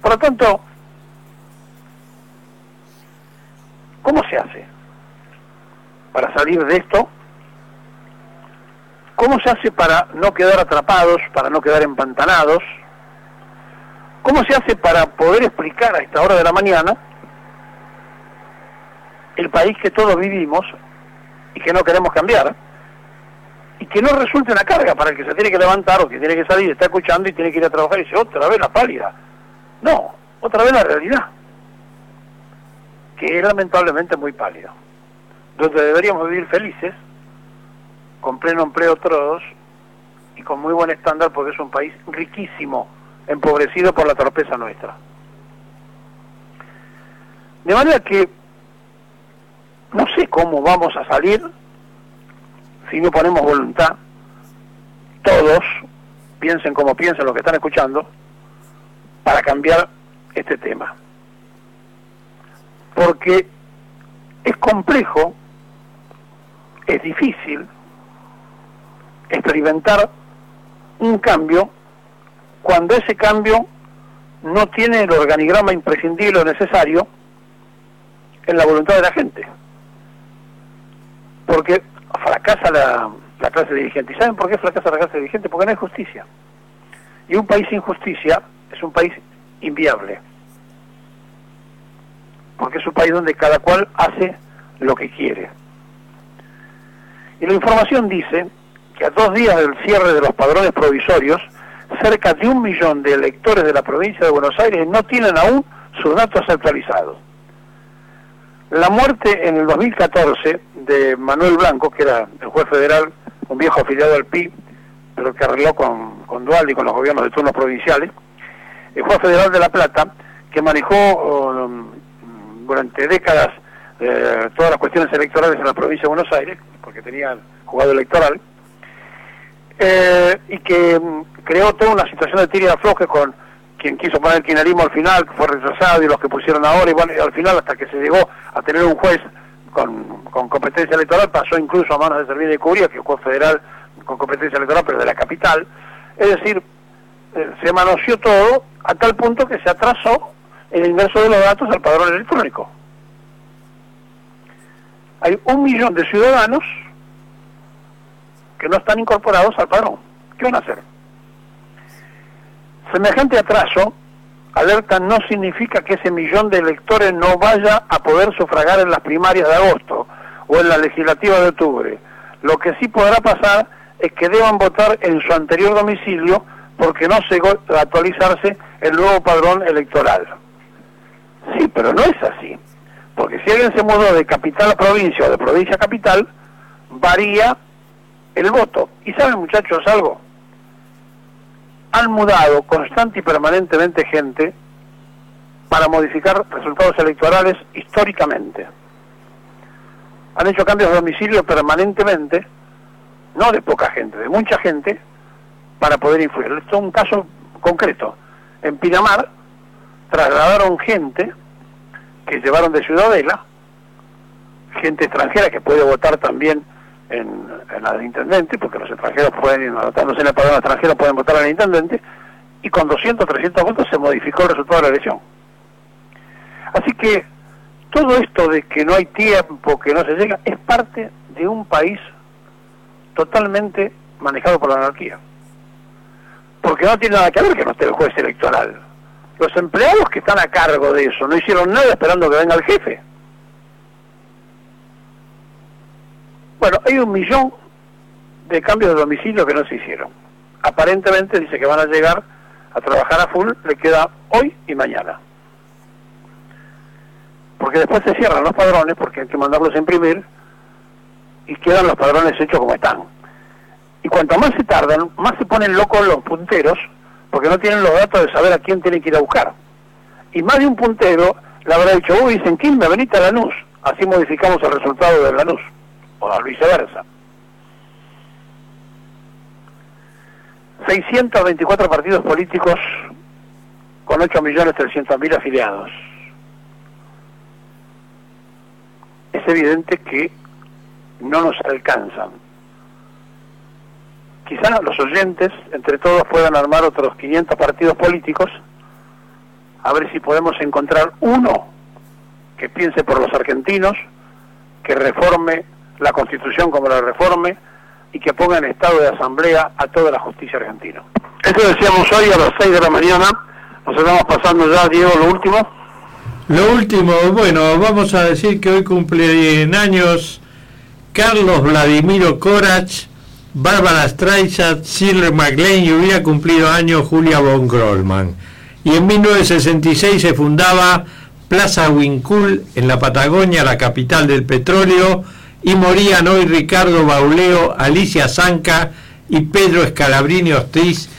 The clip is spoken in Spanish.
Por lo tanto, ¿cómo se hace para salir de esto? ¿Cómo se hace para no quedar atrapados, para no quedar empantanados? ¿Cómo se hace para poder explicar a esta hora de la mañana el país que todos vivimos y que no queremos cambiar? Y que no resulte una carga para el que se tiene que levantar o que tiene que salir, está escuchando y tiene que ir a trabajar y dice, otra vez la pálida. No, otra vez la realidad, que es lamentablemente muy pálida, donde deberíamos vivir felices, con pleno empleo todos y con muy buen estándar, porque es un país riquísimo, empobrecido por la torpeza nuestra. De manera que no sé cómo vamos a salir si no ponemos voluntad, todos, piensen como piensen los que están escuchando, para cambiar este tema. Porque es complejo, es difícil experimentar un cambio cuando ese cambio no tiene el organigrama imprescindible o necesario en la voluntad de la gente. Porque fracasa la clase dirigente. ¿Y saben por qué fracasa la clase dirigente? Porque no hay justicia. Y un país sin justicia es un país inviable. Porque es un país donde cada cual hace lo que quiere. Y la información dice que a 2 días del cierre de los padrones provisorios, cerca de 1 millón de electores de la provincia de Buenos Aires no tienen aún sus datos actualizados. La muerte en el 2014 de Manuel Blanco, que era el juez federal, un viejo afiliado al PI, pero que arregló con Dualde y con los gobiernos de turnos provinciales, el juez federal de La Plata, que manejó durante décadas todas las cuestiones electorales en la provincia de Buenos Aires, porque tenía juzgado electoral, y que creó toda una situación de tira y afloje con quien quiso poner el kirchnerismo al final, que fue rechazado, y los que pusieron ahora, y bueno, y al final hasta que se llegó a tener un juez con competencia electoral, pasó incluso a manos de Servini y Cubría, que es juez federal con competencia electoral, pero de la capital. Es decir, se manoseó todo a tal punto que se atrasó el ingreso de los datos al padrón electrónico. Hay 1 millón de ciudadanos que no están incorporados al padrón. ¿Qué van a hacer? Semejante atraso, alerta, no significa que ese millón de electores no vaya a poder sufragar en las primarias de agosto o en la legislativa de octubre. Lo que sí podrá pasar es que deban votar en su anterior domicilio porque no se va a actualizarse el nuevo padrón electoral. Sí, pero no es así, porque si alguien se mudó de capital a provincia o de provincia a capital, varía el voto. ¿Y saben, muchachos, algo? Han mudado constante y permanentemente gente para modificar resultados electorales históricamente. Han hecho cambios de domicilio permanentemente, no de poca gente, de mucha gente, para poder influir. Esto es un caso concreto. En Pinamar trasladaron gente que llevaron de Ciudadela, gente extranjera que puede votar también en la del intendente, porque los extranjeros pueden, anotándose en el padrón extranjero, pueden votar al intendente, y con 200, 300 votos se modificó el resultado de la elección. Así que todo esto de que no hay tiempo, que no se llega, es parte de un país totalmente manejado por la anarquía. Porque no tiene nada que ver que no esté el juez electoral. Los empleados que están a cargo de eso no hicieron nada esperando que venga el jefe. Bueno, hay 1 millón de cambios de domicilio que no se hicieron. Aparentemente dice que van a llegar a trabajar a full, le queda hoy y mañana. Porque después se cierran los padrones, porque hay que mandarlos a imprimir, y quedan los padrones hechos como están. Y cuanto más se tardan, más se ponen locos los punteros, porque no tienen los datos de saber a quién tienen que ir a buscar. Y más de un puntero le habrá dicho, uy, dicen, Quilmes, venite a Lanús. Así modificamos el resultado de Lanús, o viceversa. 624 partidos políticos con 8.300.000 afiliados. Es evidente que no nos alcanzan. Quizás los oyentes, entre todos, puedan armar otros 500 partidos políticos a ver si podemos encontrar uno que piense por los argentinos, que reforme la Constitución como la reforme y que ponga en estado de asamblea a toda la justicia argentina. Esto decíamos hoy a las 6 de la mañana. Nos estamos pasando ya, Diego, lo último. Lo último, bueno, vamos a decir que hoy cumplen años Carlos Vladimiro Corach, Bárbara Streisand, Shirley MacLaine, y hubiera cumplido años Julia von Grossman. Y en 1966 se fundaba Plaza Huincul en la Patagonia, la capital del petróleo, y morían hoy Ricardo Bauleo, Alicia Zanca y Pedro Scalabrini Ortiz,